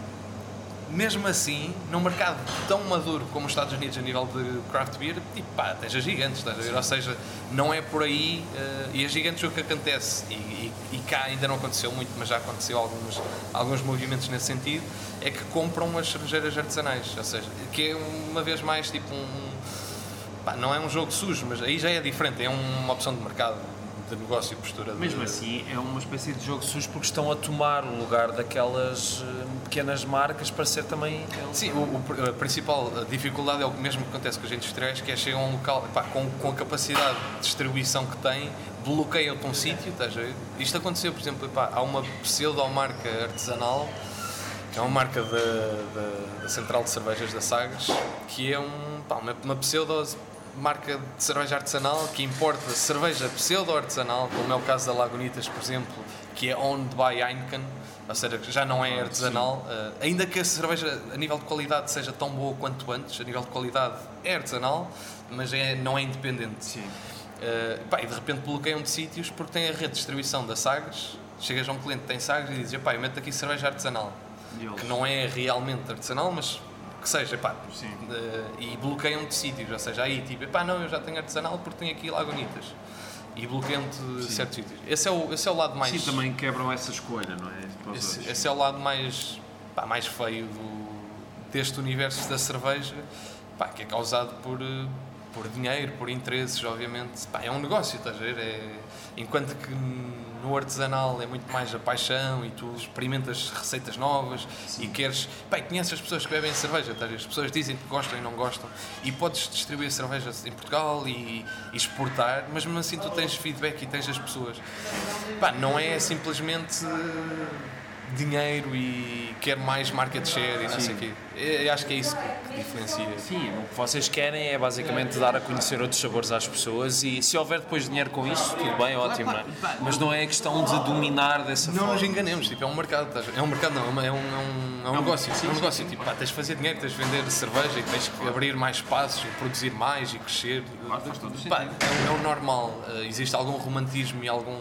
mesmo assim, num mercado tão maduro como os Estados Unidos a nível de craft beer, tipo, pá, tens as gigantes, estás a ver? Ou seja, não é por aí, uh, e as gigantes o que acontece, e, e, e cá ainda não aconteceu muito, mas já aconteceu alguns, alguns movimentos nesse sentido, é que compram as cervejeiras artesanais, ou seja, que é uma vez mais tipo um... Pá, não é um jogo sujo, mas aí já é diferente, é uma opção de mercado, de negócio e postura. De... Mesmo assim, é uma espécie de jogo sujo porque estão a tomar o lugar daquelas uh, pequenas marcas para ser também... Sim, o, o, a principal dificuldade é o mesmo que acontece com os industriais, que é chegam a um local, pá, com, com a capacidade de distribuição que têm, bloqueiam-te um sítio, estás a ver? Isto aconteceu, por exemplo, pá, há uma pseudo-marca artesanal, que é uma marca da, da, da Central de Cervejas da Sagres, que é um, pá, uma, uma pseudo marca de cerveja artesanal que importa cerveja pseudo-artesanal, como é o caso da Lagunitas, por exemplo, que é owned by Heineken, ou seja, já não é artesanal, uh, ainda que a cerveja a nível de qualidade seja tão boa quanto antes, a nível de qualidade é artesanal, mas é, não é independente. Sim. Uh, pá, e de repente bloqueiam de sítios porque tem a rede de distribuição da Sagres, chegas a um cliente que tem Sagres e dizes, pá, eu meto aqui cerveja artesanal, que não é realmente artesanal, mas que seja, pá, uh, e bloqueiam de sítios, ou seja, aí tipo, pá, não, eu já tenho artesanal porque tenho aqui Lagunitas, e bloqueiam-te de certos sítios. Esse é, o, esse é o lado mais... Sim, também quebram essa escolha, não é? Esse, esse é o lado mais, pá, mais feio do, deste universo da cerveja, pá, que é causado por, por dinheiro, por interesses, obviamente. Pá, é um negócio, estás a ver? É, enquanto que no artesanal é muito mais a paixão e tu experimentas receitas novas. Sim. E queres... Pá, conheces as pessoas que bebem cerveja, estás a ver? As pessoas dizem que gostam e não gostam e podes distribuir cerveja em Portugal e, e exportar, mas mesmo assim tu tens feedback e tens as pessoas. Pá, não é simplesmente dinheiro e quer mais market share e não Sim. sei o quê. Eu acho que é isso que diferencia. Sim, o que vocês querem é basicamente dar a conhecer outros sabores às pessoas e se houver depois dinheiro com isso, tudo bem, ótimo, não é? Mas não é a questão de dominar dessa não forma. Não nos enganemos, tipo, é um mercado, é um mercado não, é, uma, é, um, é, um, é um negócio, sim, é um negócio, sim, tipo, pá, tens de fazer dinheiro, tens de vender cerveja e tens que abrir mais espaços e produzir mais e crescer. Claro, faz todo pá, é, é o normal, uh, existe algum romantismo e algum...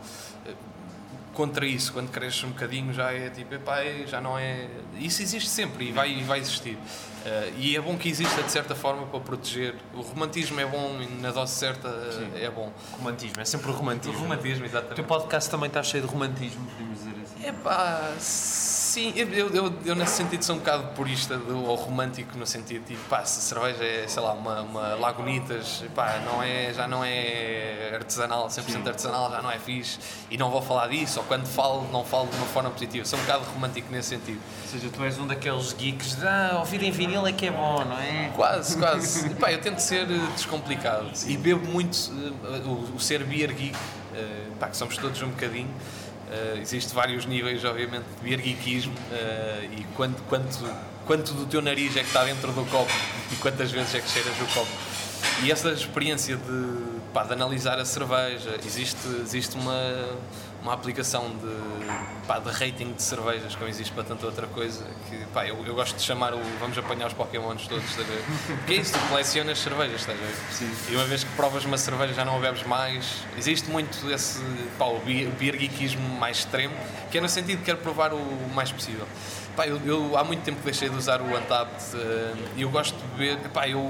contra isso, quando cresce um bocadinho já é tipo, epá, já não é... Isso existe sempre e vai, e vai existir. Uh, e é bom que exista de certa forma para proteger. O romantismo é bom e na dose certa uh, é bom. Romantismo, é sempre o romantismo. O romantismo, exatamente. O teu podcast também está cheio de romantismo, podemos dizer assim. Epá, sim, eu, eu, eu, eu nesse sentido sou um bocado purista do, ou romântico no sentido de, pá, se a cerveja é, sei lá, uma, uma Lagunitas, pá, não é, já não é artesanal, cem por cento sim. artesanal, já não é fixe e não vou falar disso, ou quando falo, não falo de uma forma positiva. Sou um bocado romântico nesse sentido. Ou seja, tu és um daqueles geeks de, ah, ouvir em vinil é que é bom, não é? Quase, quase. Epá, eu tento ser descomplicado sim. e bebo muito uh, o, o ser beer geek, uh, pá, que somos todos um bocadinho. Uh, Existem vários níveis, obviamente, de beer geekismo uh, e quanto, quanto, quanto do teu nariz é que está dentro do copo e quantas vezes é que cheiras o copo. E essa experiência de, pá, de analisar a cerveja, existe, existe uma, uma aplicação de, pá, de rating de cervejas, como existe para tanta outra coisa, que pá, eu, eu gosto de chamar o vamos apanhar os Pokémons todos, estás a ver? Porque é isso, tu colecionas cervejas, estás a ver? Sim. E uma vez que provas uma cerveja já não a bebes mais. Existe muito esse, pá, o beer geekismo mais extremo, que é no sentido de quero provar o mais possível. Pá, eu, eu há muito tempo que deixei de usar o Untappd e uh, eu gosto de beber, pá, eu...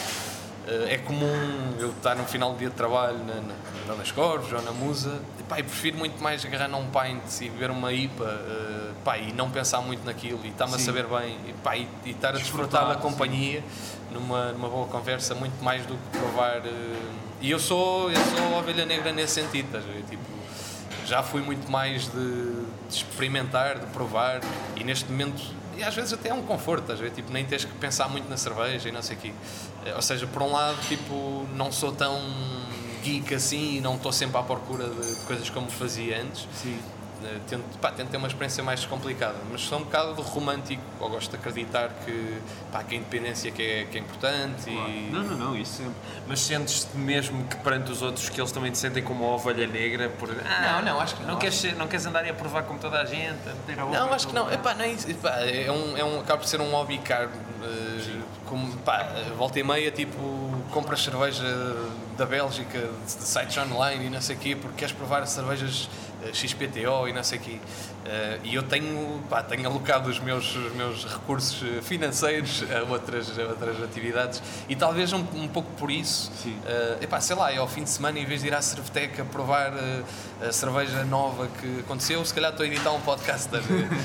É comum eu estar no final do dia de trabalho na, na, na das Corvos ou na Musa e, pá, eu prefiro muito mais agarrar num pint e beber uma I P A uh, pá, e não pensar muito naquilo e estar-me a saber bem e, pá, e, e estar a desfrutar da companhia numa, numa boa conversa muito mais do que provar uh, e eu sou, eu sou ovelha negra nesse sentido, estás a ver? Tipo, já fui muito mais de, de experimentar, de provar e neste momento e às vezes até é um conforto, estás a ver? Tipo, nem tens que pensar muito na cerveja e não sei o quê. Ou seja, por um lado, tipo, não sou tão geek assim e não estou sempre à procura de, de coisas como fazia antes. Sim. Tento, pá, tento ter uma experiência mais complicada, mas sou um bocado romântico, ou gosto de acreditar que, pá, que a independência que é, que é importante e... Não, não, não, isso sempre. Mas sentes-te mesmo que perante os outros que eles também te sentem como uma ovelha negra por... Ah, não, não, acho que não. Não queres, não queres andar a provar como toda a gente, a meter a Não, acho que não, epá, não é isso, epá, é um, é um, acaba por ser um hobby caro, uh, como, pá, volta e meia, tipo, compras cerveja da Bélgica, de, de sites online e não sei o quê, porque queres provar cervejas X P T O e não sei o quê. Uh, e eu tenho, pá, tenho alocado os meus, os meus recursos financeiros a outras, a outras atividades e talvez um, um pouco por isso, uh, epá, sei lá, é ao fim de semana, em vez de ir à Cerveteca provar uh, a cerveja nova que aconteceu, se calhar estou a editar um podcast, uh,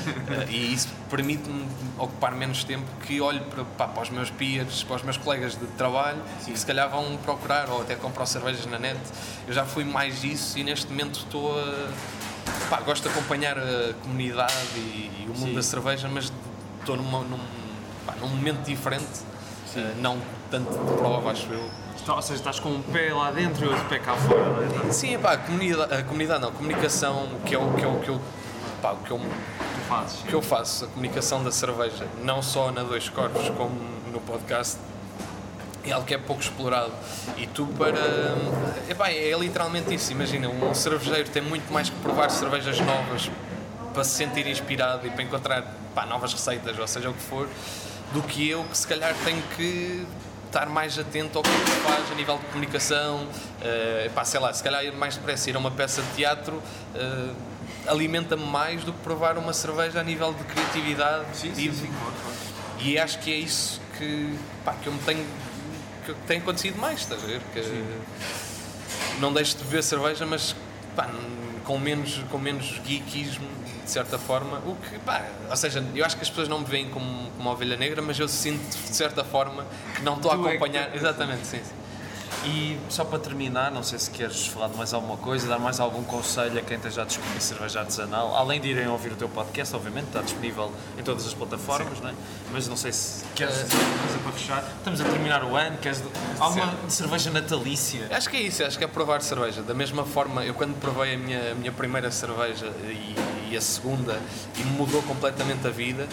e isso permite-me ocupar menos tempo que olho para, pá, para os meus peers, para os meus colegas de trabalho, Sim. que se calhar vão procurar ou até comprar cervejas na net. Eu já fui mais disso e neste momento estou a... Pá, gosto de acompanhar a comunidade e, e o mundo Sim. da cerveja, mas estou numa, num, pá, num momento diferente, uh, não tanto de prova, acho eu. Ou seja, estás com um pé lá dentro e outro pé cá fora, não é? Sim, pá, a comunidade, a comunidade não, a comunicação, que é o que eu, que eu, pá, o que eu, fazes, que eu faço, a comunicação da cerveja, não só na Dois Corvos, como no podcast, é algo que é pouco explorado e tu para... Epá, é literalmente isso, imagina, um cervejeiro tem muito mais que provar cervejas novas para se sentir inspirado e para encontrar, pá, novas receitas, ou seja o que for, do que eu que se calhar tenho que estar mais atento ao que se faz a nível de comunicação, uh, epá, sei lá, se calhar mais depressa ir a uma peça de teatro uh, alimenta-me mais do que provar uma cerveja a nível de criatividade. Sim, e, sim, sim, claro, claro. E acho que é isso que, pá, que eu me tenho... que tem acontecido mais, estás a ver? Que não deixo de beber cerveja, mas pá, com, menos, com menos geekismo, de certa forma. O que, pá, ou seja, eu acho que as pessoas não me veem como, como uma ovelha negra, mas eu sinto, de certa forma, que não estou a acompanhar. É que... Exatamente, sim, sim. E só para terminar, não sei se queres falar de mais alguma coisa, dar mais algum conselho a quem esteja a descobrir cerveja artesanal, além de irem ouvir o teu podcast, obviamente, está disponível em todas as plataformas, não é? Mas não sei se queres dizer alguma coisa para fechar. Estamos a terminar o ano, queres alguma cerveja natalícia? Acho que é isso, acho que é provar cerveja. Da mesma forma, eu quando provei a minha, a minha primeira cerveja e, e a segunda, e me mudou completamente a vida,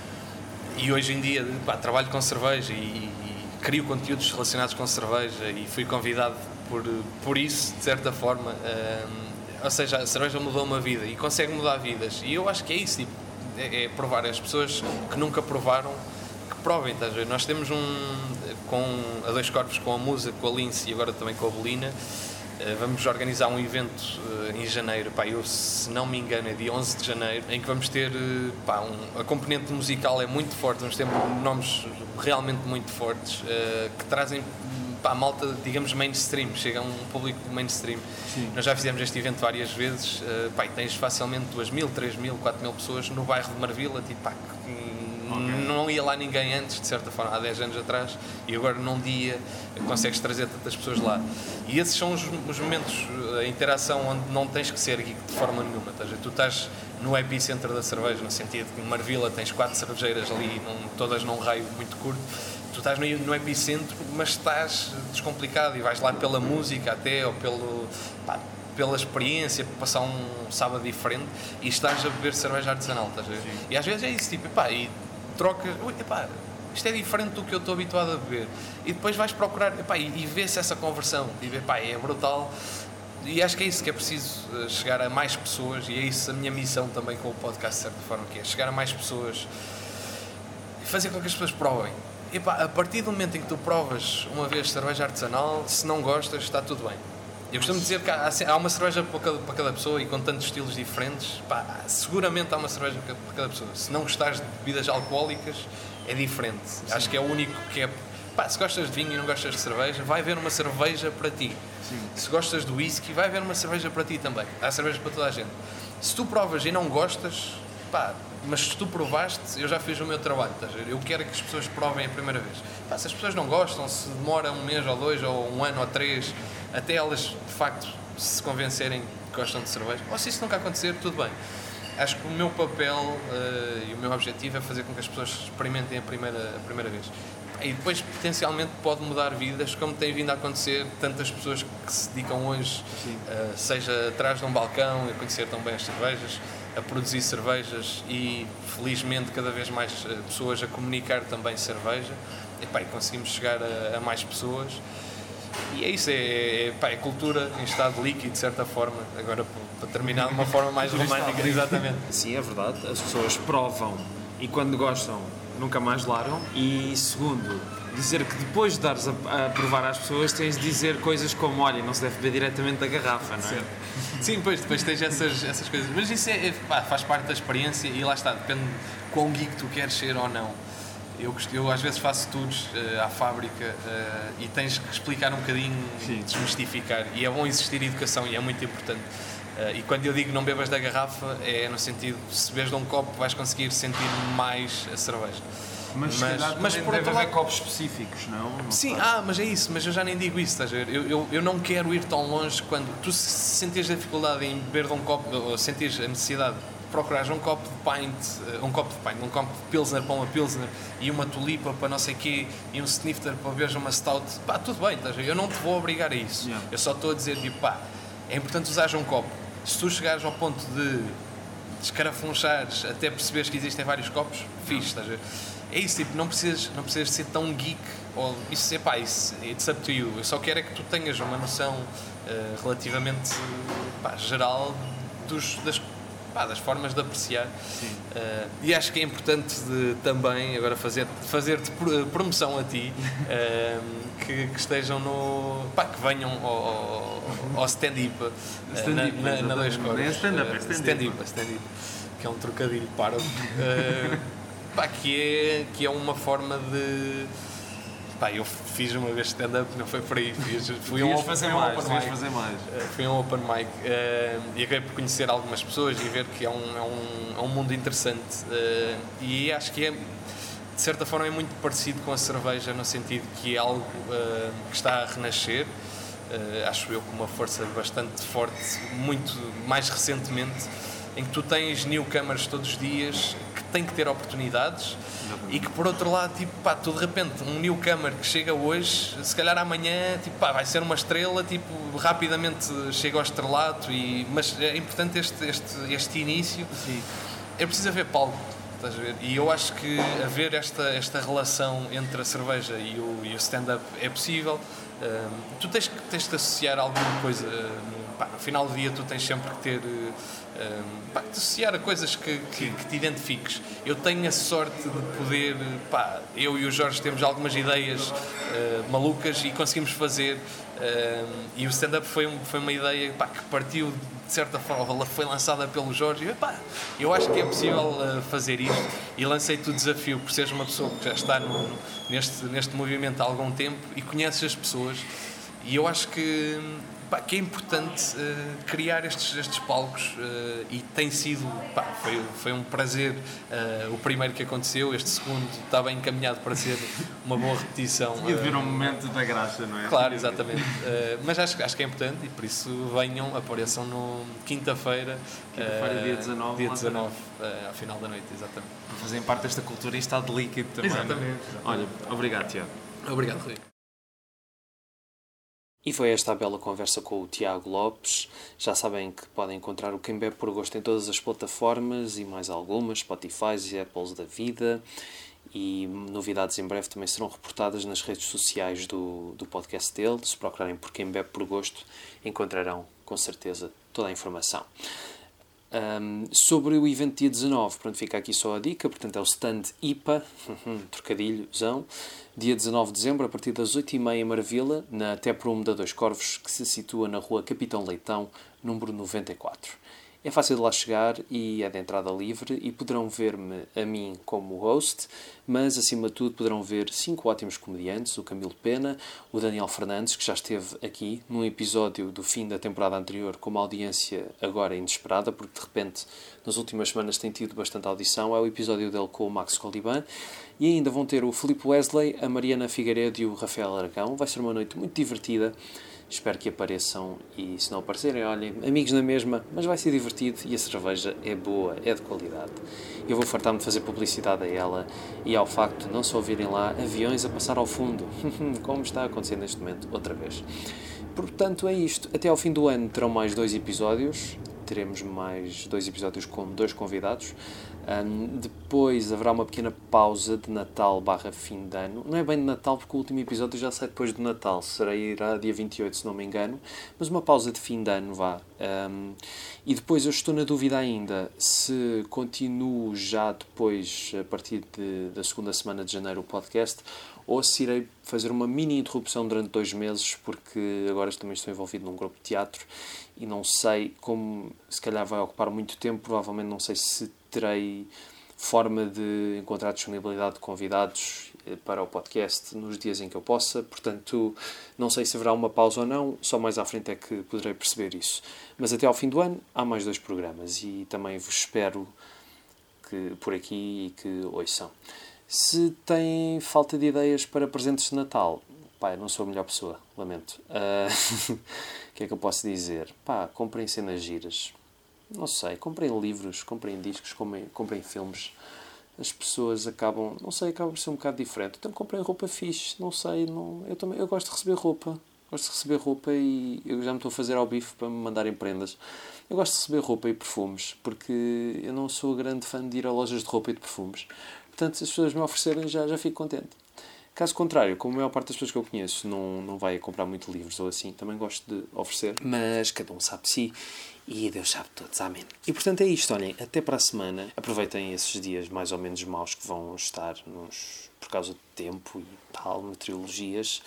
e hoje em dia pá, trabalho com cerveja e, crio conteúdos relacionados com cerveja e fui convidado por, por isso, de certa forma. Um, ou seja, a cerveja mudou uma vida e consegue mudar vidas. E eu acho que é isso, tipo, é, é provar. As pessoas que nunca provaram, que provem, estás a ver? Nós temos um, com, a dois corpos, com a Musa, com a Lince e agora também com a Bolina, uh, vamos organizar um evento uh, em janeiro, pá, eu, se não me engano é dia onze de janeiro, em que vamos ter, uh, pá, um, a componente musical é muito forte, vamos ter nomes realmente muito fortes, uh, que trazem para a malta, digamos, mainstream, chega a um público mainstream. Sim. Nós já fizemos este evento várias vezes, uh, pá, e tens facilmente duas mil, três mil, quatro mil pessoas no bairro de Marvila, tipo, pá, okay. Não ia lá ninguém antes, de certa forma, há dez anos atrás, e agora num dia consegues trazer tantas pessoas lá. E esses são os, os momentos, a interação onde não tens que ser geek de forma nenhuma. Estás, tu estás no epicentro da cerveja, no sentido que em Marvila tens quatro cervejeiras ali, num, todas num raio muito curto. Tu estás no, no epicentro, mas estás descomplicado e vais lá pela música até, ou pelo, pá, pela experiência, por passar um sábado diferente e estás a beber cerveja artesanal. Estás a ver? E às vezes é isso, tipo, pá, e trocas, ui, epá, isto é diferente do que eu estou habituado a beber, e depois vais procurar, epá, e, e vê-se essa conversão e vê, epá, é brutal. E acho que é isso que é preciso, chegar a mais pessoas, e é isso a minha missão também com o podcast, de certa forma, que é chegar a mais pessoas e fazer com que as pessoas provem. Epá, a partir do momento em que tu provas uma vez cerveja artesanal, se não gostas, está tudo bem. Eu costumo dizer que há, há uma cerveja para cada, para cada pessoa, e com tantos estilos diferentes, pá, seguramente há uma cerveja para cada pessoa. Se não gostares de bebidas alcoólicas, é diferente. Sim. Acho que é o único que é... Pá, se gostas de vinho e não gostas de cerveja, vai haver uma cerveja para ti. Sim. Se gostas de whisky, vai haver uma cerveja para ti também. Há cerveja para toda a gente. Se tu provas e não gostas, pá, mas se tu provaste, eu já fiz o meu trabalho. Tá? Eu quero que as pessoas provem a primeira vez. Pá, se as pessoas não gostam, se demora um mês ou dois, ou um ano ou três, até elas de facto se convencerem que gostam de cerveja, ou se isso nunca acontecer, tudo bem. Acho que o meu papel uh, e o meu objetivo é fazer com que as pessoas experimentem a primeira, a primeira vez. E depois potencialmente pode mudar vidas, como tem vindo a acontecer tantas pessoas que se dedicam hoje, uh, seja atrás de um balcão, a conhecer tão bem as cervejas, a produzir cervejas, e felizmente cada vez mais pessoas a comunicar também cerveja, e, pá, e conseguimos chegar a, a mais pessoas. E é isso, é, é, pá, é cultura em estado líquido, de certa forma, agora para terminar de uma forma mais romântica. Exatamente. Sim, é verdade, as pessoas provam e quando gostam nunca mais largam. E segundo, dizer que depois de dares a, a provar às pessoas, tens de dizer coisas como, olha, não se deve beber diretamente da garrafa, não é? Sim, Sim pois, depois tens essas, essas coisas, mas isso é, é, pá, faz parte da experiência, e lá está, depende de quão geek tu queres ser ou não. Eu, eu às vezes faço tours uh, à fábrica uh, e tens que explicar um bocadinho, Sim. desmistificar, e é bom existir educação e é muito importante. Uh, e quando eu digo não bebas da garrafa, é no sentido, se bebes de um copo vais conseguir sentir mais a cerveja. Mas, mas, mas por deve haver copos específicos, não? não Sim, faz. ah, mas é isso, mas eu já nem digo isso, estás a ver? Eu, eu, eu não quero ir tão longe quando tu sentires a dificuldade em beber de um copo, ou sentires a necessidade procurares um copo de pint, um copo de pint, um copo de pilsner para uma pilsner, e uma tulipa para não sei quê, e um snifter para beberes uma stout, pá, tudo bem, estás a ver? Eu não te vou obrigar a isso. Yeah. Eu só estou a dizer, tipo, pá, é importante usares um copo. Se tu chegares ao ponto de escarafunchares até perceberes que existem vários copos, fixe, estás a ver? É isso, tipo, não precisas, não precisas ser tão geek, ou isso é, pá, isso, it's up to you. Eu só quero é que tu tenhas uma noção uh, relativamente, pá, geral dos, das Pá, das formas de apreciar. Uh, e acho que é importante de, também agora fazer, fazer-te promoção a ti, uh, que, que estejam no, pá, que venham ao, ao stand-up, uh, na, na, na dois cores, é stand-up, é stand-up, stand-up, que é um trocadilho para uh, pá, que é que é uma forma de, pá, eu fiz uma vez stand-up, não foi por aí, fiz, fui um, fazer fui mais, um open mic, fazer mais. fui um open mic uh, e acabei por conhecer algumas pessoas e ver que é um, é um, é um mundo interessante, uh, e acho que é, de certa forma é muito parecido com a cerveja, no sentido que é algo uh, que está a renascer, uh, acho eu com uma força bastante forte, muito mais recentemente, em que tu tens newcomers todos os dias que têm que ter oportunidades e que, por outro lado, tipo, pá, tu de repente, um newcomer que chega hoje, se calhar amanhã, tipo, pá, vai ser uma estrela, tipo, rapidamente chega ao estrelato, e, mas é importante este, este, este início. Sim. É preciso haver palco, estás a ver? E eu acho que haver esta, esta relação entre a cerveja e o, e o stand-up é possível. Um, tu tens que, tens que associar alguma coisa, um, pá, no final do dia tu tens sempre que ter... Um, pá, te associar a coisas que, que, que te identifiques. Eu tenho a sorte de poder, pá, eu e o Jorge temos algumas ideias uh, malucas e conseguimos fazer, uh, e o stand-up foi, um, foi uma ideia, pá, que partiu de certa forma, foi lançada pelo Jorge e, pá, eu acho que é possível uh, fazer isto, e lancei-te o desafio por seres uma pessoa que já está no, neste, neste movimento há algum tempo e conheces as pessoas, e eu acho que Pá, que é importante uh, criar estes, estes palcos, uh, e tem sido, pá, foi, foi um prazer uh, o primeiro que aconteceu, este segundo está bem encaminhado para ser uma boa repetição. Tinha de vir um momento da graça, não é? Claro, exatamente. Uh, mas acho, acho que é importante, e por isso venham, apareçam no quinta-feira, quinta-feira, uh, dia dezanove, dia dezanove uh, ao final da noite, exatamente. Para fazerem parte desta cultura e está de líquido também. Exatamente. exatamente. Olha, obrigado, Tiago. Obrigado, Rui. E foi esta a bela conversa com o Tiago Lopes. Já sabem que podem encontrar o Quem Bebe por Gosto em todas as plataformas e mais algumas, Spotify e Apples da vida. E novidades em breve também serão reportadas nas redes sociais do, do podcast dele. Se procurarem por Quem Bebe por Gosto, encontrarão com certeza toda a informação. Um, sobre o evento dia dezanove, pronto, fica aqui só a dica, portanto é o stand I P A, trocadilhozão, dia dezanove de dezembro, a partir das oito e meia em Marvila, na Taproom da Dois Corvos, que se situa na rua Capitão Leitão, número noventa e quatro. É fácil de lá chegar e é de entrada livre, e poderão ver-me a mim como host, mas acima de tudo poderão ver cinco ótimos comediantes, o Camilo Pena, o Daniel Fernandes, que já esteve aqui num episódio do fim da temporada anterior com uma audiência agora inesperada, porque de repente nas últimas semanas tem tido bastante audição, é o episódio dele com o Max Coliban, e ainda vão ter o Filipe Wesley, a Mariana Figueiredo e o Rafael Aragão. Vai ser uma noite muito divertida. Espero que apareçam, e se não aparecerem, olhem, amigos na mesma, mas vai ser divertido e a cerveja é boa, é de qualidade. Eu vou fartar-me de fazer publicidade a ela e ao facto de não só ouvirem lá aviões a passar ao fundo, como está a acontecer neste momento, outra vez. Portanto, é isto. Até ao fim do ano terão mais dois episódios, teremos mais dois episódios com dois convidados. Um, depois haverá uma pequena pausa de Natal barra fim de ano. Não é bem de Natal porque o último episódio já sai depois do Natal. Será irá dia vinte e oito, se não me engano. Mas uma pausa de fim de ano, vá. Um, e depois eu estou na dúvida ainda se continuo já depois, a partir de, da segunda semana de janeiro, o podcast, ou se irei fazer uma mini interrupção durante dois meses, porque agora também estou envolvido num grupo de teatro e não sei como, se calhar vai ocupar muito tempo, provavelmente não sei se terei forma de encontrar disponibilidade de convidados para o podcast nos dias em que eu possa, portanto não sei se haverá uma pausa ou não, só mais à frente é que poderei perceber isso. Mas até ao fim do ano há mais dois programas e também vos espero que, por aqui, e que ouçam. Se têm falta de ideias para presentes de Natal, pá, eu não sou a melhor pessoa, lamento. Uh, o que é que eu posso dizer? Pá, comprem cenas giras. Não sei, comprem livros, comprem discos, comprem, comprem filmes. As pessoas acabam, não sei, acabam por ser um bocado diferente. Então comprem roupa fixe, não sei, não, eu, também, eu gosto de receber roupa. Gosto de receber roupa e eu já me estou a fazer ao bife para me mandarem prendas. Eu gosto de receber roupa e perfumes, porque eu não sou grande fã de ir a lojas de roupa e de perfumes. Portanto, se as pessoas me oferecerem, já, já fico contente. Caso contrário, como a maior parte das pessoas que eu conheço não, não vai comprar muito livros ou assim, também gosto de oferecer. Mas cada um sabe de si e Deus sabe de todos. Amém. E portanto é isto, olhem, até para a semana. Aproveitem esses dias mais ou menos maus que vão estar nos, por causa do tempo e tal, meteorologias.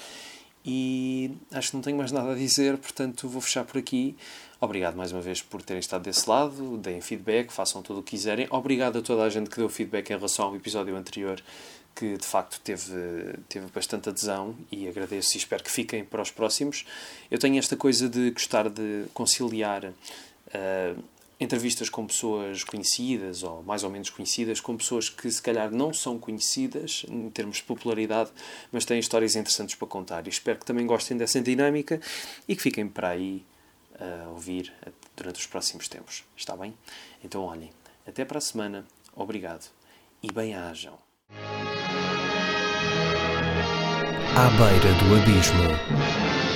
E acho que não tenho mais nada a dizer, portanto vou fechar por aqui. Obrigado mais uma vez por terem estado desse lado, deem feedback, façam tudo o que quiserem. Obrigado a toda a gente que deu feedback em relação ao episódio anterior, que de facto teve, teve bastante adesão, e agradeço e espero que fiquem para os próximos. Eu tenho esta coisa de gostar de conciliar uh, entrevistas com pessoas conhecidas ou mais ou menos conhecidas, com pessoas que se calhar não são conhecidas em termos de popularidade, mas têm histórias interessantes para contar. E espero que também gostem dessa dinâmica e que fiquem para aí a ouvir durante os próximos tempos. Está bem? Então olhem, até para a semana. Obrigado e bem-ajam. À beira do abismo.